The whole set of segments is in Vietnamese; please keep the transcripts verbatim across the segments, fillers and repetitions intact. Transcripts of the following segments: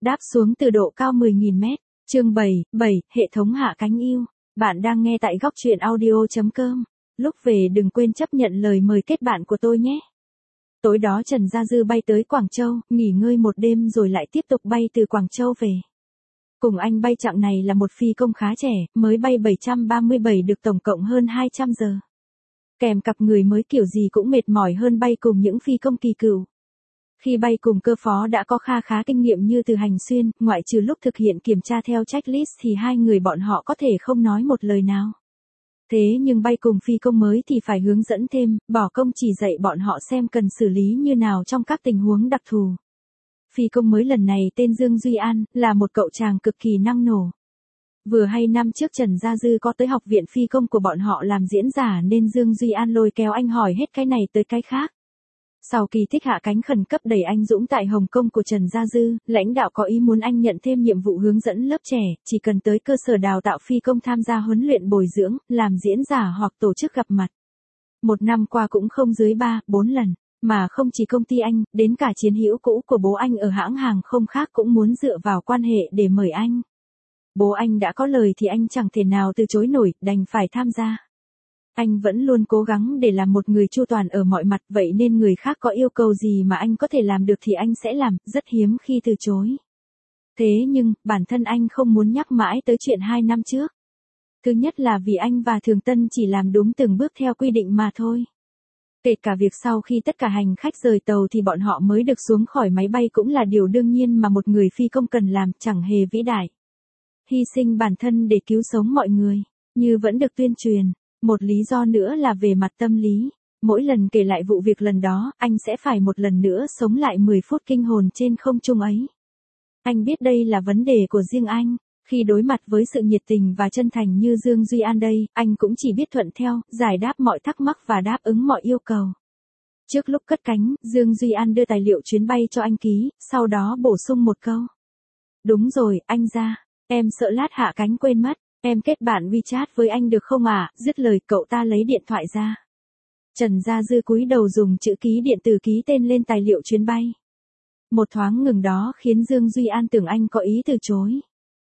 Đáp xuống từ độ cao mười nghìn mét. Chương bảy, bảy, hệ thống hạ cánh yêu. Bạn đang nghe tại góc truyện audio chấm com. Lúc về đừng quên chấp nhận lời mời kết bạn của tôi nhé. Tối đó Trần Gia Dư bay tới Quảng Châu, nghỉ ngơi một đêm rồi lại tiếp tục bay từ Quảng Châu về. Cùng anh bay chặng này là một phi công khá trẻ, mới bay bảy trăm ba mươi bảy được tổng cộng hơn hai trăm giờ. Kèm cặp người mới kiểu gì cũng mệt mỏi hơn bay cùng những phi công kỳ cựu. Khi bay cùng cơ phó đã có kha khá kinh nghiệm như từ hành xuyên, ngoại trừ lúc thực hiện kiểm tra theo checklist thì hai người bọn họ có thể không nói một lời nào. Thế nhưng bay cùng phi công mới thì phải hướng dẫn thêm, bỏ công chỉ dạy bọn họ xem cần xử lý như nào trong các tình huống đặc thù. Phi công mới lần này tên Dương Duy An, là một cậu chàng cực kỳ năng nổ. Vừa hay năm trước Trần Gia Dư có tới học viện phi công của bọn họ làm diễn giả nên Dương Duy An lôi kéo anh hỏi hết cái này tới cái khác. Sau kỳ thích hạ cánh khẩn cấp đẩy anh Dũng tại Hồng Kông của Trần Gia Dư, lãnh đạo có ý muốn anh nhận thêm nhiệm vụ hướng dẫn lớp trẻ, chỉ cần tới cơ sở đào tạo phi công tham gia huấn luyện bồi dưỡng, làm diễn giả hoặc tổ chức gặp mặt. Một năm qua cũng không dưới ba, bốn lần, mà không chỉ công ty anh, đến cả chiến hữu cũ của bố anh ở hãng hàng không khác cũng muốn dựa vào quan hệ để mời anh. Bố anh đã có lời thì anh chẳng thể nào từ chối nổi, đành phải tham gia. Anh vẫn luôn cố gắng để làm một người chu toàn ở mọi mặt, vậy nên người khác có yêu cầu gì mà anh có thể làm được thì anh sẽ làm, rất hiếm khi từ chối. Thế nhưng, bản thân anh không muốn nhắc mãi tới chuyện hai năm trước. Thứ nhất là vì anh và Thường Tân chỉ làm đúng từng bước theo quy định mà thôi. Kể cả việc sau khi tất cả hành khách rời tàu thì bọn họ mới được xuống khỏi máy bay cũng là điều đương nhiên mà một người phi công cần làm, chẳng hề vĩ đại. Hy sinh bản thân để cứu sống mọi người, như vẫn được tuyên truyền. Một lý do nữa là về mặt tâm lý. Mỗi lần kể lại vụ việc lần đó, anh sẽ phải một lần nữa sống lại mười phút kinh hồn trên không trung ấy. Anh biết đây là vấn đề của riêng anh. Khi đối mặt với sự nhiệt tình và chân thành như Dương Duy An đây, anh cũng chỉ biết thuận theo, giải đáp mọi thắc mắc và đáp ứng mọi yêu cầu. Trước lúc cất cánh, Dương Duy An đưa tài liệu chuyến bay cho anh ký, sau đó bổ sung một câu. Đúng rồi, anh Gia, em sợ lát hạ cánh quên mất. Em kết bạn WeChat với anh được không ạ? À? Dứt lời cậu ta lấy điện thoại ra. Trần Gia Dư cúi đầu dùng chữ ký điện tử ký tên lên tài liệu chuyến bay. Một thoáng ngừng đó khiến Dương Duy An tưởng anh có ý từ chối.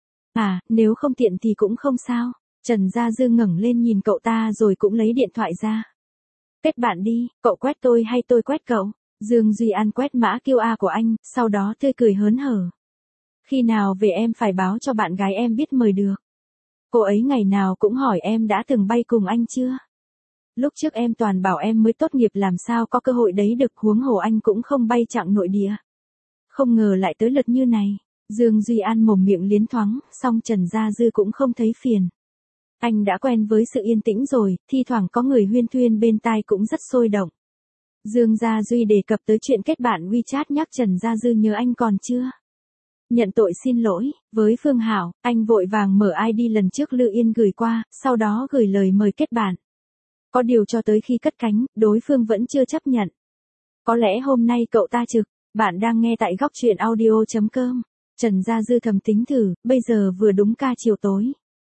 À, nếu không tiện thì cũng không sao. Trần Gia Dư ngẩng lên nhìn cậu ta rồi cũng lấy điện thoại ra. Kết bạn đi, cậu quét tôi hay tôi quét cậu? Dương Duy An quét mã quy rờ của anh, sau đó tươi cười hớn hở. Khi nào về em phải báo cho bạn gái em biết mời được. Cô ấy ngày nào cũng hỏi em đã từng bay cùng anh chưa? Lúc trước em toàn bảo em mới tốt nghiệp làm sao có cơ hội đấy được, huống hồ anh cũng không bay chặng nội địa. Không ngờ lại tới lượt như này. Dương Duy An mồm miệng liến thoáng, song Trần Gia Dư cũng không thấy phiền. Anh đã quen với sự yên tĩnh rồi, thi thoảng có người huyên thuyên bên tai cũng rất sôi động. Dương Gia Duy đề cập tới chuyện kết bạn WeChat nhắc Trần Gia Dư nhớ anh còn chưa? Nhận tội xin lỗi, với Phương Hảo, anh vội vàng mở i đê lần trước Lư Yên gửi qua, sau đó gửi lời mời kết bạn. Có điều cho tới khi cất cánh, đối phương vẫn chưa chấp nhận. Có lẽ hôm nay cậu ta trực, bạn đang nghe tại góc truyện audio chấm com. Trần Gia Dư thầm tính thử, bây giờ vừa đúng ca chiều tối.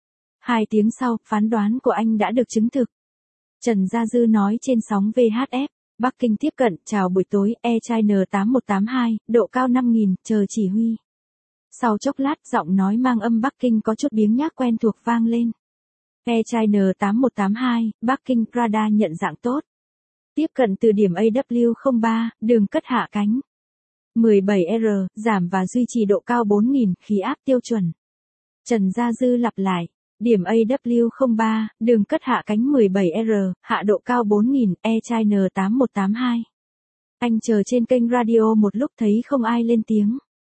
Hai tiếng sau, phán đoán của anh đã được chứng thực. Trần Gia Dư nói trên sóng vê hát ép, Bắc Kinh tiếp cận, chào buổi tối, Air China tám một tám hai, độ cao năm nghìn, chờ chỉ huy. Sau chốc lát giọng nói mang âm Bắc Kinh có chút biếng nhác quen thuộc vang lên. Air China tám một tám hai, Bắc Kinh, radar nhận dạng tốt. Tiếp cận từ điểm A W không ba, đường cất hạ cánh. mười bảy R, giảm và duy trì độ cao bốn nghìn, khí áp tiêu chuẩn. Trần Gia Dư lặp lại. Điểm A W không ba, đường cất hạ cánh mười bảy R, hạ độ cao bốn nghìn, Air China tám một tám hai. Anh chờ trên kênh radio một lúc thấy không ai lên tiếng.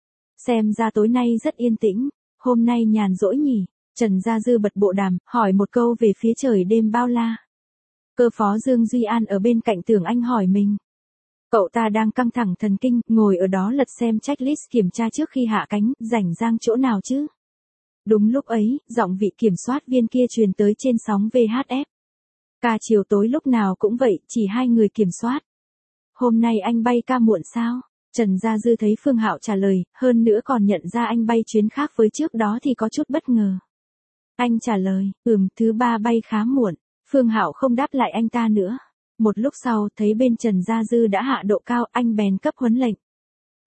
Xem ra tối nay rất yên tĩnh, hôm nay nhàn rỗi nhỉ. Trần Gia Dư bật bộ đàm, hỏi một câu về phía trời đêm bao la. Cơ phó Dương Duy An ở bên cạnh tưởng anh hỏi mình. Cậu ta đang căng thẳng thần kinh, ngồi ở đó lật xem checklist kiểm tra trước khi hạ cánh, rảnh rang chỗ nào chứ. Đúng lúc ấy, giọng vị kiểm soát viên kia truyền tới trên sóng vê hát ép. Ca chiều tối lúc nào cũng vậy, chỉ hai người kiểm soát. Hôm nay anh bay ca muộn sao? Trần Gia Dư thấy Phương Hạo trả lời, hơn nữa còn nhận ra anh bay chuyến khác với trước đó thì có chút bất ngờ. Anh trả lời, ừm, thứ ba bay khá muộn. Phương Hạo không đáp lại anh ta nữa. Một lúc sau, thấy bên Trần Gia Dư đã hạ độ cao, anh bèn cấp huấn lệnh.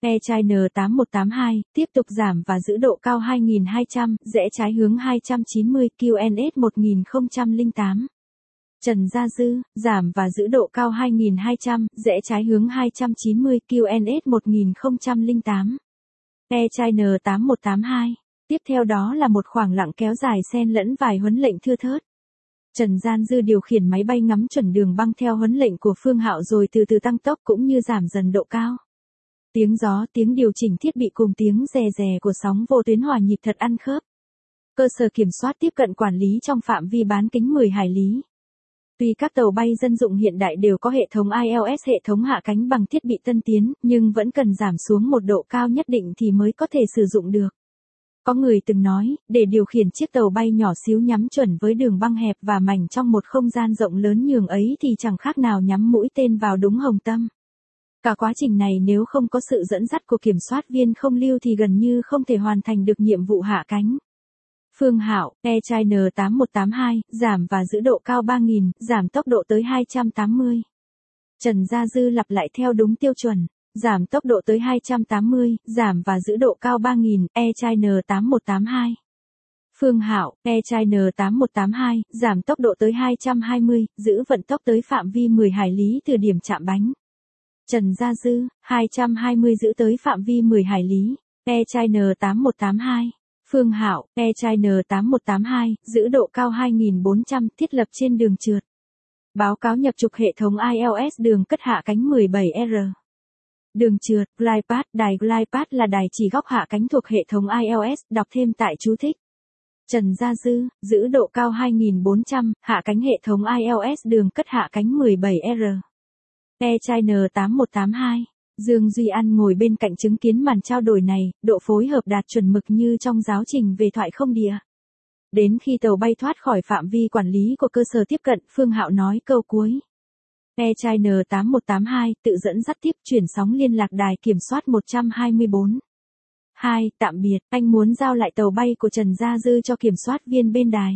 E-China tám một tám hai, tiếp tục giảm và giữ độ cao hai nghìn hai trăm, rẽ trái hướng hai trăm chín mươi, Q N S một nghìn không trăm lẻ tám. Trần Gia Dư, giảm và giữ độ cao hai nghìn hai trăm, rẽ trái hướng hai trăm chín mươi, Q N S một nghìn không trăm lẻ tám. E-China tám một tám hai. Tiếp theo đó là một khoảng lặng kéo dài xen lẫn vài huấn lệnh thưa thớt. Trần Gian Dư điều khiển máy bay ngắm chuẩn đường băng theo huấn lệnh của Phương Hạo rồi từ từ tăng tốc cũng như giảm dần độ cao. Tiếng gió, tiếng điều chỉnh thiết bị cùng tiếng rè rè của sóng vô tuyến hòa nhịp thật ăn khớp. Cơ sở kiểm soát tiếp cận quản lý trong phạm vi bán kính mười hải lý. Tuy các tàu bay dân dụng hiện đại đều có hệ thống I L S hệ thống hạ cánh bằng thiết bị tân tiến, nhưng vẫn cần giảm xuống một độ cao nhất định thì mới có thể sử dụng được. Có người từng nói, để điều khiển chiếc tàu bay nhỏ xíu nhắm chuẩn với đường băng hẹp và mảnh trong một không gian rộng lớn nhường ấy thì chẳng khác nào nhắm mũi tên vào đúng hồng tâm. Cả quá trình này nếu không có sự dẫn dắt của kiểm soát viên không lưu thì gần như không thể hoàn thành được nhiệm vụ hạ cánh. Phương Hạo, E-China tám một tám hai, giảm và giữ độ cao ba nghìn, giảm tốc độ tới hai trăm tám mươi. Trần Gia Dư lặp lại theo đúng tiêu chuẩn, giảm tốc độ tới hai trăm tám mươi, giảm và giữ độ cao ba nghìn, E-China tám một tám hai. Phương Hạo, E-China tám một tám hai, giảm tốc độ tới hai trăm hai mươi, giữ vận tốc tới phạm vi mười hải lý từ điểm chạm bánh. Trần Gia Dư, hai trăm hai mươi giữ tới phạm vi mười hải lý, E-China tám một tám hai. Phương Hạo, E-China tám một tám hai, giữ độ cao hai nghìn bốn trăm, thiết lập trên đường trượt. Báo cáo nhập trục hệ thống I L S đường cất hạ cánh mười bảy R. Đường trượt, glidepad, đài glidepad là đài chỉ góc hạ cánh thuộc hệ thống I L S, đọc thêm tại chú thích. Trần Gia Dư, giữ độ cao hai nghìn bốn trăm, hạ cánh hệ thống I L S đường cất hạ cánh mười bảy R. E-China tám một tám hai. Dương Duy An ngồi bên cạnh chứng kiến màn trao đổi này, độ phối hợp đạt chuẩn mực như trong giáo trình về thoại không địa. Đến khi tàu bay thoát khỏi phạm vi quản lý của cơ sở tiếp cận, Phương Hạo nói câu cuối. E-China tám một tám hai, tự dẫn dắt tiếp chuyển sóng liên lạc đài kiểm soát một trăm hai mươi bốn. hai. Tạm biệt, anh muốn giao lại tàu bay của Trần Gia Dư cho kiểm soát viên bên đài.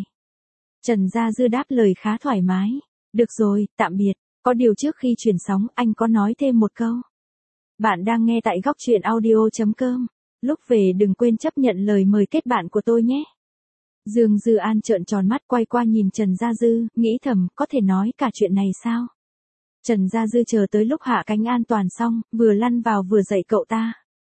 Trần Gia Dư đáp lời khá thoải mái. Được rồi, tạm biệt, có điều trước khi chuyển sóng anh có nói thêm một câu. Bạn đang nghe tại góc truyện audio.com. Lúc về đừng quên chấp nhận lời mời kết bạn của tôi nhé. Dương Dư An trợn tròn mắt quay qua nhìn Trần Gia Dư, nghĩ thầm, có thể nói cả chuyện này sao? Trần Gia Dư chờ tới lúc hạ cánh an toàn xong, vừa lăn vào vừa dạy cậu ta.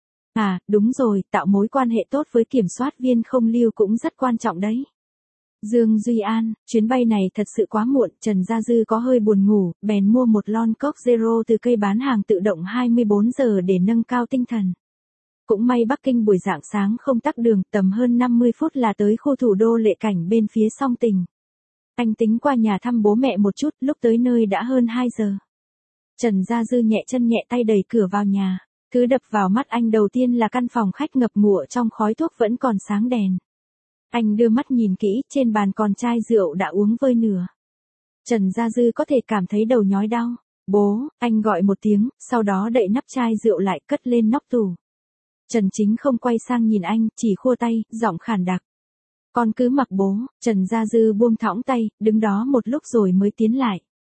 À, đúng rồi, tạo mối quan hệ tốt với kiểm soát viên không lưu cũng rất quan trọng đấy. Dương Duy An, chuyến bay này thật sự quá muộn, Trần Gia Dư có hơi buồn ngủ, bèn mua một lon Coke Zero từ cây bán hàng tự động hai mươi bốn giờ để nâng cao tinh thần. Cũng may Bắc Kinh buổi rạng sáng không tắc đường, tầm hơn năm mươi phút là tới khu thủ đô lệ cảnh bên phía Song Tình. Anh tính qua nhà thăm bố mẹ một chút, lúc tới nơi đã hơn hai giờ. Trần Gia Dư nhẹ chân nhẹ tay đẩy cửa vào nhà, thứ đập vào mắt anh đầu tiên là căn phòng khách ngập ngụa trong khói thuốc vẫn còn sáng đèn. Anh đưa mắt nhìn kỹ, trên bàn còn chai rượu đã uống vơi nửa. Trần Gia Dư có thể cảm thấy đầu nhói đau. Bố, anh gọi một tiếng, sau đó đậy nắp chai rượu lại cất lên nóc tủ. Trần Chính không quay sang nhìn anh, chỉ khua tay, giọng khàn đặc. Con cứ mặc bố, Trần Gia Dư buông thõng tay, đứng đó một lúc rồi mới tiến lại.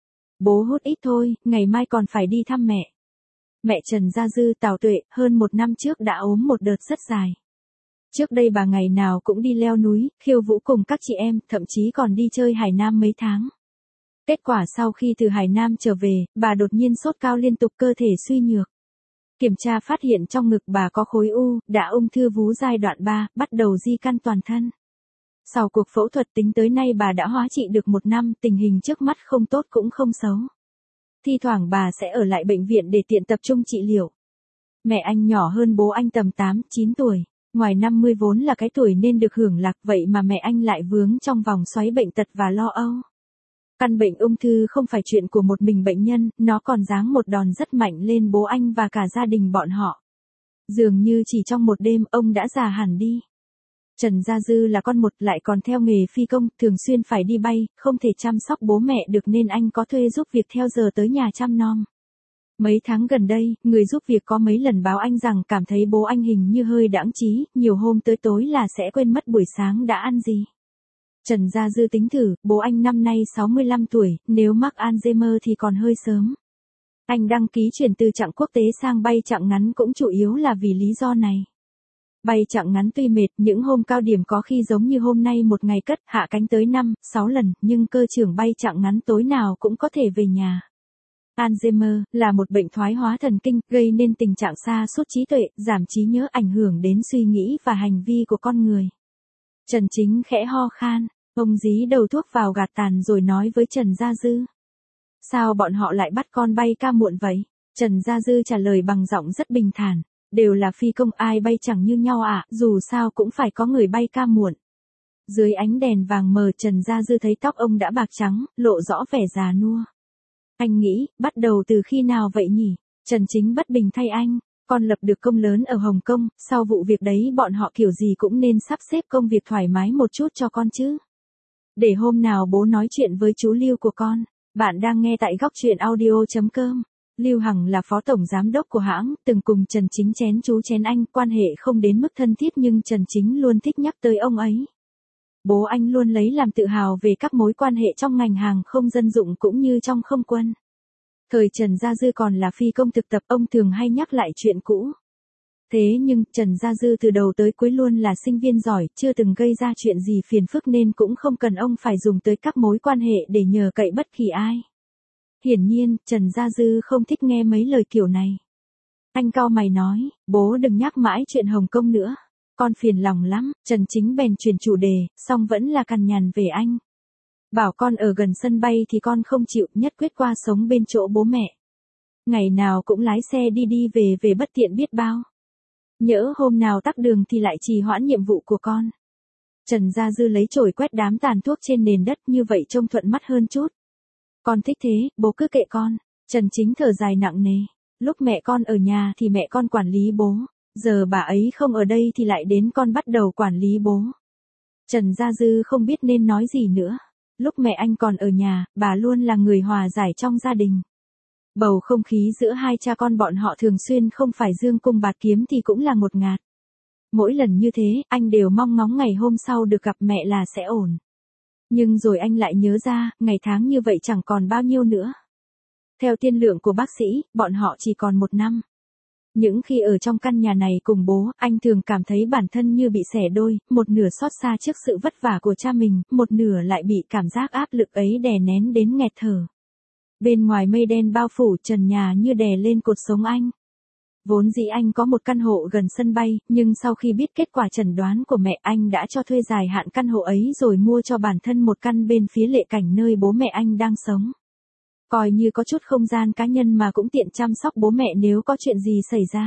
Bố hút ít thôi, ngày mai còn phải đi thăm mẹ. Mẹ Trần Gia Dư Tào Tuệ, hơn một năm trước đã ốm một đợt rất dài. Trước đây bà ngày nào cũng đi leo núi, khiêu vũ cùng các chị em, thậm chí còn đi chơi Hải Nam mấy tháng. Kết quả sau khi từ Hải Nam trở về, bà đột nhiên sốt cao liên tục, cơ thể suy nhược. Kiểm tra phát hiện trong ngực bà có khối u, đã ung thư vú giai đoạn ba, bắt đầu di căn toàn thân. Sau cuộc phẫu thuật tính tới nay bà đã hóa trị được một năm, tình hình trước mắt không tốt cũng không xấu. Thi thoảng bà sẽ ở lại bệnh viện để tiện tập trung trị liệu. Mẹ anh nhỏ hơn bố anh tầm tám, chín tuổi. Ngoài năm mươi vốn là cái tuổi nên được hưởng lạc, vậy mà mẹ anh lại vướng trong vòng xoáy bệnh tật và lo âu. Căn bệnh ung thư không phải chuyện của một mình bệnh nhân, nó còn giáng một đòn rất mạnh lên bố anh và cả gia đình bọn họ. Dường như chỉ trong một đêm ông đã già hẳn đi. Trần Gia Dư là con một lại còn theo nghề phi công, thường xuyên phải đi bay, không thể chăm sóc bố mẹ được nên anh có thuê giúp việc theo giờ tới nhà chăm nom. Mấy tháng gần đây, người giúp việc có mấy lần báo anh rằng cảm thấy bố anh hình như hơi đãng trí, nhiều hôm tới tối là sẽ quên mất buổi sáng đã ăn gì. Trần Gia Dư tính thử, bố anh năm nay sáu mươi lăm tuổi, nếu mắc Alzheimer thì còn hơi sớm. Anh đăng ký chuyển từ chặng quốc tế sang bay chặng ngắn cũng chủ yếu là vì lý do này. Bay chặng ngắn tuy mệt, những hôm cao điểm có khi giống như hôm nay một ngày cất hạ cánh tới năm, sáu lần, nhưng cơ trưởng bay chặng ngắn tối nào cũng có thể về nhà. Alzheimer là một bệnh thoái hóa thần kinh, gây nên tình trạng sa sút trí tuệ, giảm trí nhớ, ảnh hưởng đến suy nghĩ và hành vi của con người. Trần Chính khẽ ho khan, ông dí đầu thuốc vào gạt tàn rồi nói với Trần Gia Dư. Sao bọn họ lại bắt con bay ca muộn vậy? Trần Gia Dư trả lời bằng giọng rất bình thản. Đều là phi công, ai bay chẳng như nhau ạ, à, dù sao cũng phải có người bay ca muộn. Dưới ánh đèn vàng mờ Trần Gia Dư thấy tóc ông đã bạc trắng, lộ rõ vẻ già nua. Anh nghĩ, bắt đầu từ khi nào vậy nhỉ? Trần Chính bất bình thay anh, con lập được công lớn ở Hồng Kông, sau vụ việc đấy bọn họ kiểu gì cũng nên sắp xếp công việc thoải mái một chút cho con chứ. Để hôm nào bố nói chuyện với chú Lưu của con. Bạn đang nghe tại góc truyện audio chấm com. Lưu Hằng là phó tổng giám đốc của hãng, từng cùng Trần Chính chén chú chén anh, quan hệ không đến mức thân thiết nhưng Trần Chính luôn thích nhắc tới ông ấy. Bố anh luôn lấy làm tự hào về các mối quan hệ trong ngành hàng không dân dụng cũng như trong không quân. Thời Trần Gia Dư còn là phi công thực tập, ông thường hay nhắc lại chuyện cũ. Thế nhưng, Trần Gia Dư từ đầu tới cuối luôn là sinh viên giỏi, chưa từng gây ra chuyện gì phiền phức nên cũng không cần ông phải dùng tới các mối quan hệ để nhờ cậy bất kỳ ai. Hiển nhiên, Trần Gia Dư không thích nghe mấy lời kiểu này. Anh cau mày nói, bố đừng nhắc mãi chuyện Hồng Kông nữa. Con phiền lòng lắm, Trần Chính bèn chuyển chủ đề, song vẫn là cằn nhằn về anh. Bảo con ở gần sân bay thì con không chịu, nhất quyết qua sống bên chỗ bố mẹ. Ngày nào cũng lái xe đi đi về về bất tiện biết bao. Nhỡ hôm nào tắc đường thì lại trì hoãn nhiệm vụ của con. Trần Gia Dư lấy chổi quét đám tàn thuốc trên nền đất, như vậy trông thuận mắt hơn chút. Con thích thế, bố cứ kệ con. Trần Chính thở dài nặng nề. Lúc mẹ con ở nhà thì mẹ con quản lý bố. Giờ bà ấy không ở đây thì lại đến con bắt đầu quản lý bố. Trần Gia Dư không biết nên nói gì nữa. Lúc mẹ anh còn ở nhà, bà luôn là người hòa giải trong gia đình. Bầu không khí giữa hai cha con bọn họ thường xuyên không phải dương cung bạt kiếm thì cũng là ngột ngạt. Mỗi lần như thế, anh đều mong ngóng ngày hôm sau được gặp mẹ là sẽ ổn. Nhưng rồi anh lại nhớ ra, ngày tháng như vậy chẳng còn bao nhiêu nữa. Theo tiên lượng của bác sĩ, bọn họ chỉ còn một năm. Những khi ở trong căn nhà này cùng bố, anh thường cảm thấy bản thân như bị xẻ đôi, một nửa xót xa trước sự vất vả của cha mình, một nửa lại bị cảm giác áp lực ấy đè nén đến nghẹt thở. Bên ngoài mây đen bao phủ, trần nhà như đè lên cột sống anh. Vốn dĩ anh có một căn hộ gần sân bay, nhưng sau khi biết kết quả chẩn đoán của mẹ, anh đã cho thuê dài hạn căn hộ ấy rồi mua cho bản thân một căn bên phía lệ cảnh nơi bố mẹ anh đang sống. Coi như có chút không gian cá nhân mà cũng tiện chăm sóc bố mẹ nếu có chuyện gì xảy ra.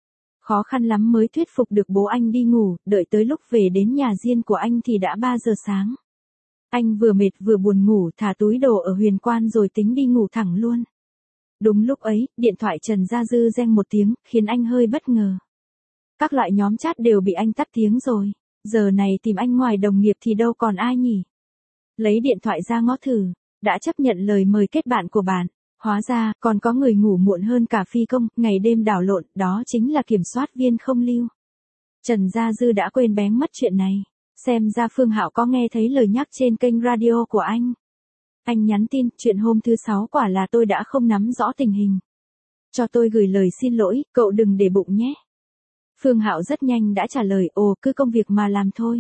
Khó khăn lắm mới thuyết phục được bố anh đi ngủ, đợi tới lúc về đến nhà riêng của anh thì đã ba giờ sáng. Anh vừa mệt vừa buồn ngủ, thả túi đồ ở huyền quan rồi tính đi ngủ thẳng luôn. Đúng lúc ấy, điện thoại Trần Gia Dư reng một tiếng, khiến anh hơi bất ngờ. Các loại nhóm chat đều bị anh tắt tiếng rồi. Giờ này tìm anh ngoài đồng nghiệp thì đâu còn ai nhỉ? Lấy điện thoại ra ngó thử. Đã chấp nhận lời mời kết bạn của bạn. Hóa ra, còn có người ngủ muộn hơn cả phi công, ngày đêm đảo lộn, đó chính là kiểm soát viên không lưu. Trần Gia Dư đã quên bén mất chuyện này. Xem ra Phương Hạo có nghe thấy lời nhắc trên kênh radio của anh. Anh nhắn tin, chuyện hôm thứ sáu quả là tôi đã không nắm rõ tình hình. Cho tôi gửi lời xin lỗi, cậu đừng để bụng nhé. Phương Hạo rất nhanh đã trả lời, ồ, cứ công việc mà làm thôi.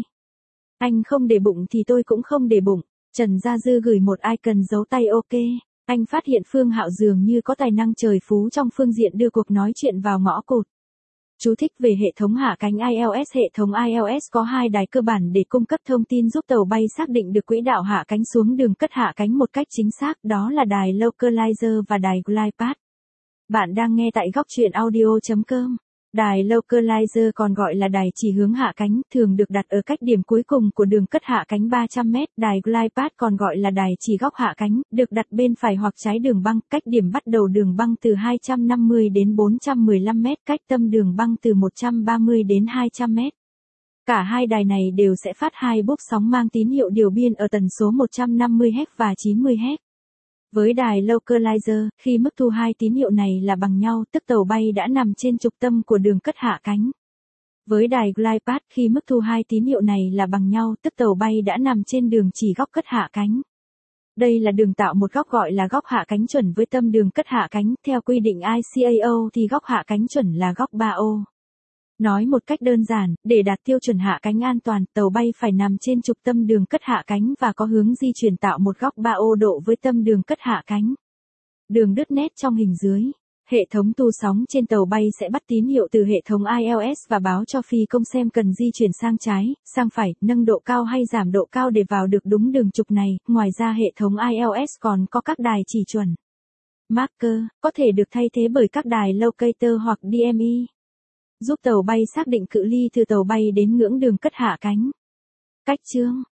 Anh không để bụng thì tôi cũng không để bụng. Trần Gia Dư gửi một icon dấu tay ok. Anh phát hiện Phương Hạo dường như có tài năng trời phú trong phương diện đưa cuộc nói chuyện vào ngõ cụt. Chú thích về hệ thống hạ cánh i e lờ ét. Hệ thống i e lờ ét có hai đài cơ bản để cung cấp thông tin giúp tàu bay xác định được quỹ đạo hạ cánh xuống đường cất hạ cánh một cách chính xác, đó là đài Localizer và đài Glide. Bạn đang nghe tại góc truyện audio chấm com. Đài Localizer còn gọi là đài chỉ hướng hạ cánh, thường được đặt ở cách điểm cuối cùng của đường cất hạ cánh ba trăm mét. Đài Glide còn gọi là đài chỉ góc hạ cánh, được đặt bên phải hoặc trái đường băng, cách điểm bắt đầu đường băng từ hai trăm năm mươi đến bốn trăm mười lăm mét, cách tâm đường băng từ một trăm ba mươi đến hai trăm mét. Cả hai đài này đều sẽ phát hai búp sóng mang tín hiệu điều biên ở tần số một trăm năm mươi héc và chín mươi héc. Với đài Localizer, khi mức thu hai tín hiệu này là bằng nhau, tức tàu bay đã nằm trên trục tâm của đường cất hạ cánh. Với đài Glide, khi mức thu hai tín hiệu này là bằng nhau, tức tàu bay đã nằm trên đường chỉ góc cất hạ cánh. Đây là đường tạo một góc gọi là góc hạ cánh chuẩn với tâm đường cất hạ cánh, theo quy định I C A O thì góc hạ cánh chuẩn là góc ba ô. Nói một cách đơn giản, để đạt tiêu chuẩn hạ cánh an toàn, tàu bay phải nằm trên trục tâm đường cất hạ cánh và có hướng di chuyển tạo một góc ba ô độ với tâm đường cất hạ cánh. Đường đứt nét trong hình dưới. Hệ thống tu sóng trên tàu bay sẽ bắt tín hiệu từ hệ thống I L S và báo cho phi công xem cần di chuyển sang trái, sang phải, nâng độ cao hay giảm độ cao để vào được đúng đường trục này. Ngoài ra hệ thống I L S còn có các đài chỉ chuẩn. Marker, có thể được thay thế bởi các đài locator hoặc D M E. Giúp tàu bay xác định cự ly từ tàu bay đến ngưỡng đường cất hạ cánh. Cách chương